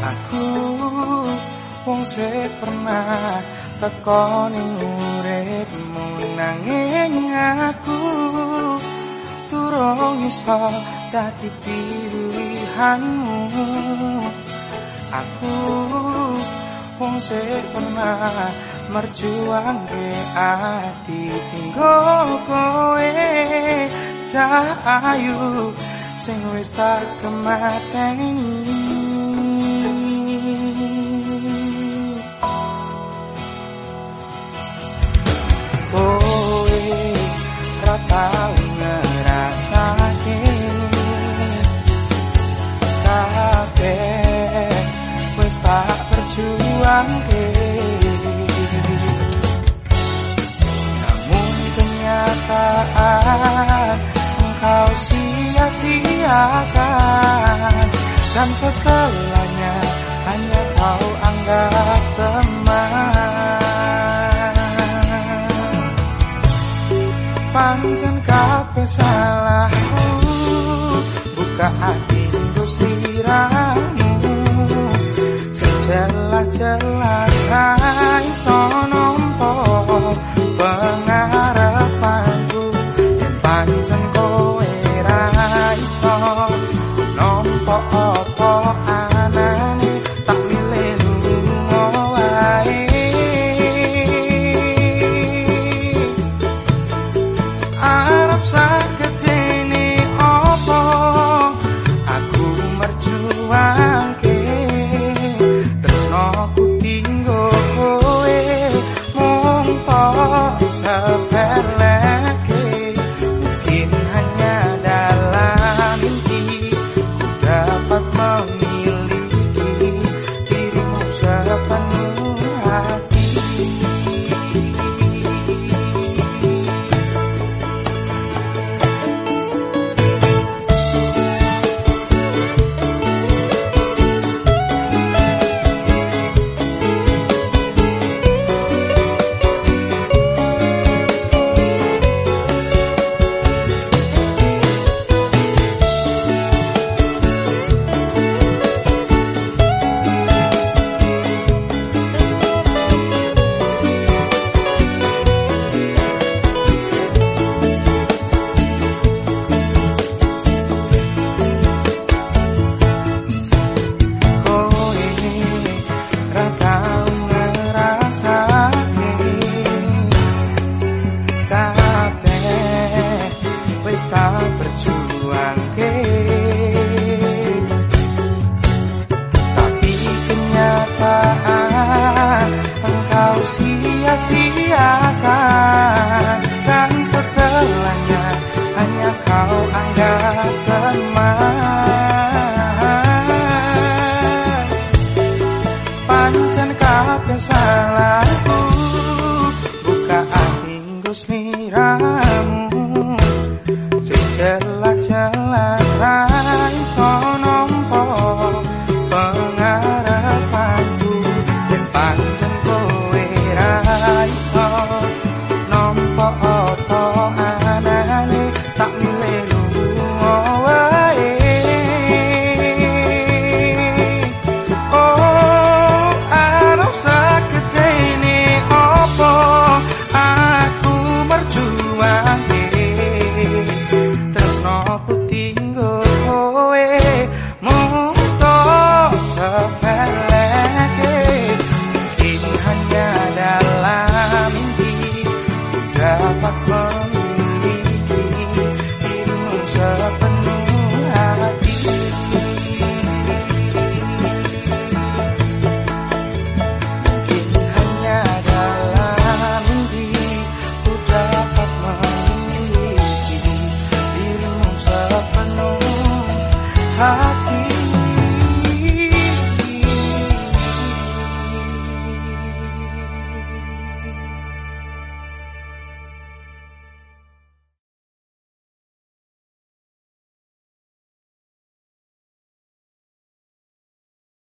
Aku wong sing pernah teko ning uripmu, nanging aku durung iso dadi pilihanmu. Aku wong sing pernah merjuangke ati kanggo kowe, cahayu sing wis tak kemateni. Kowe ra tau ngrasake kabeh wis tak perjuangke, namun kenyataan engkau sia-siakan, dan setelahnya hanya kau anggap teman. Pancen kabeh salahku, buka hati Gusti Ramu, sejelas-jelas ra iso nampa pengarepanku. Yen pancen kowe ra iso nampa apa anane, tak milih lunga wae. Arep sakjane apa aku merjuangke, tresnaku tinggo kowe mung tok sepeleke. Mungkin hanya dalam mimpi ku dapat memiliki dirimu sepenuh hati. Tak berjuangke, tapi kenyataan engkau sia-siakan, dan setelahnya hanya kau anggap teman. Pancen kabeh